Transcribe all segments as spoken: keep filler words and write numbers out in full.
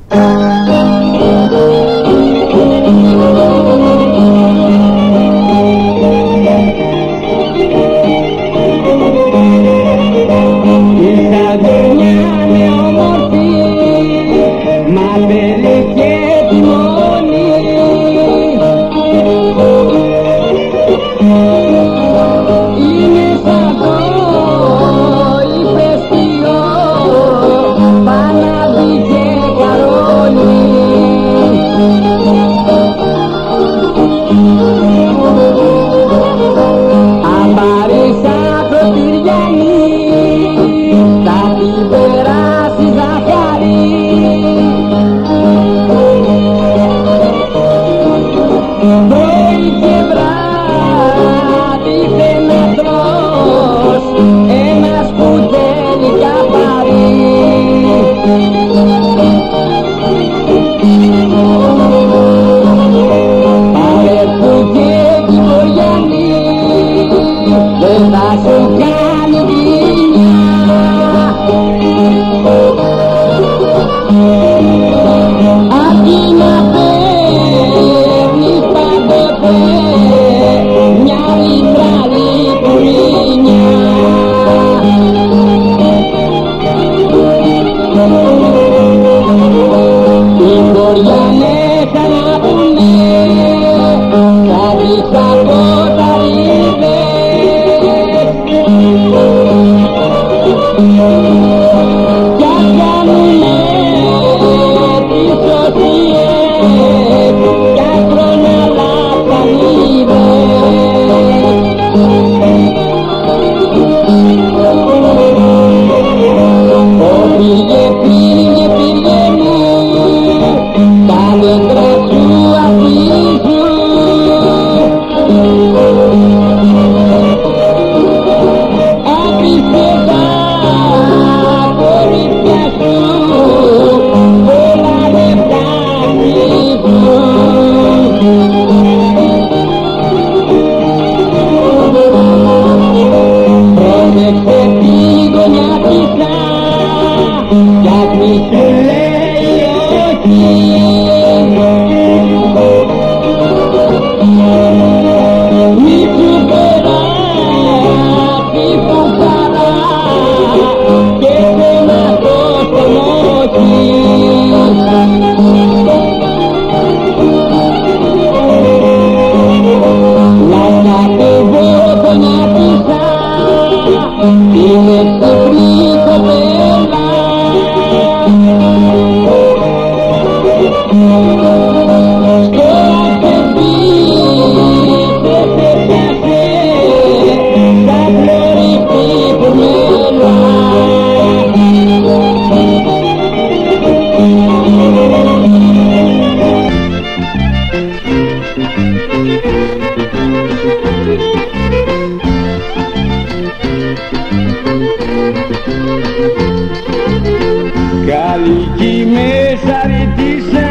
Καλική μέσα ρητήσα,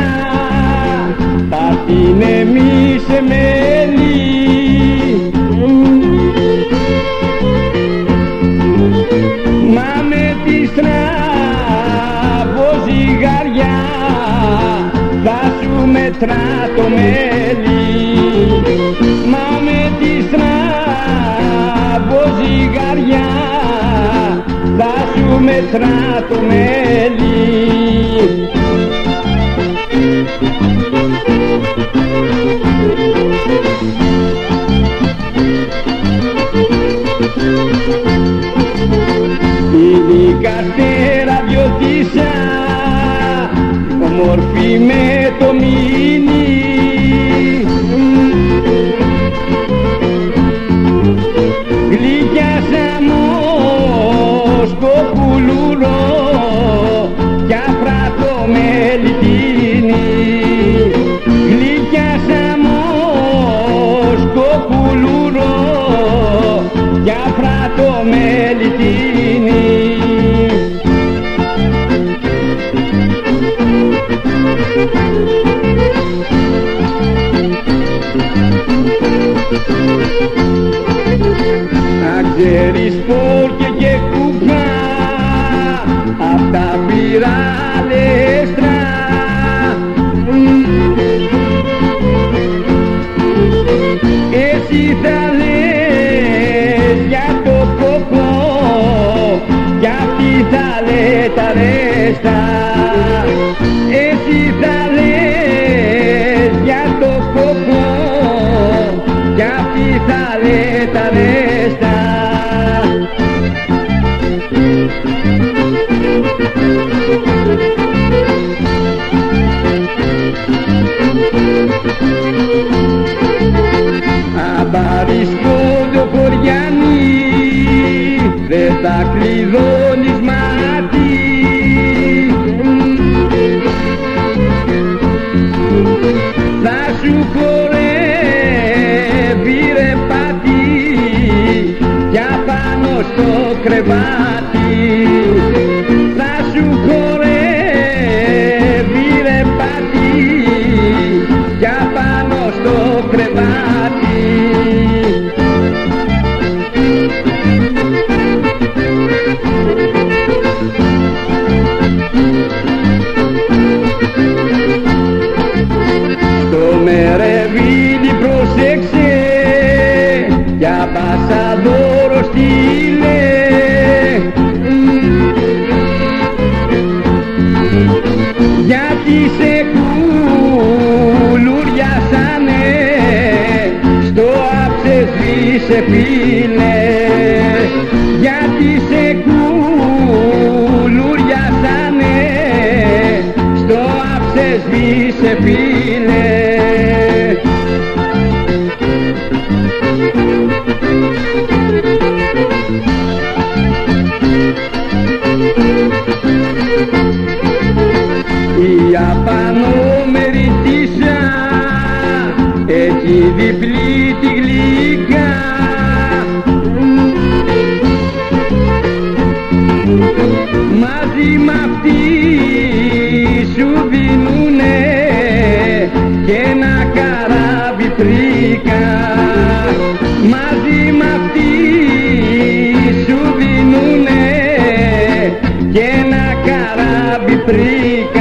θα την εμίσε μέλη. Μα με τη στραβώ ζυγαριά θα σου μετρά το μέλι. Μα με τη στραβώ ζυγαριά θα σου μετρά το μέλι. Την καστέρα βιωτήσα, όμορφη με το μήνυ. Γλυκιάσα σκοπουλούρο κι αφράτο μελιτίνι. Γλυκιάσα σκοπουλούρο κι αφράτο μελιτίνι. Thank you. τα ρέστα. Εσύ θα λες για το κόπο κι αυτή θα λέει τα ρέστα. Αμπαριστόδο χωριανή δεν θα κλειδώνεις μάτι. Θα σου χορεύει ρε πάτη κι απάνω στο κρεβάτι. Θα σου χορεύει ρε πάτη κι απάνω στο κρεβάτι. Στο μερεβίλι πρόσεξε για πασαδόρο στείλε. Γιατί σε κουλουριάσανε στο άψες σβήσε φίλε. Γιατί σε κουλουριάσανε στο άψες σβήσε φίλε. Η απανόμερη τίσσα έχει διπλή τη γλυκά. Μαζί μ' αυτή σου δίνουνε και ένα καράβι πρίκα. Μαζί μ' αυτή σου δίνουνε και ένα καράβι πρίκα.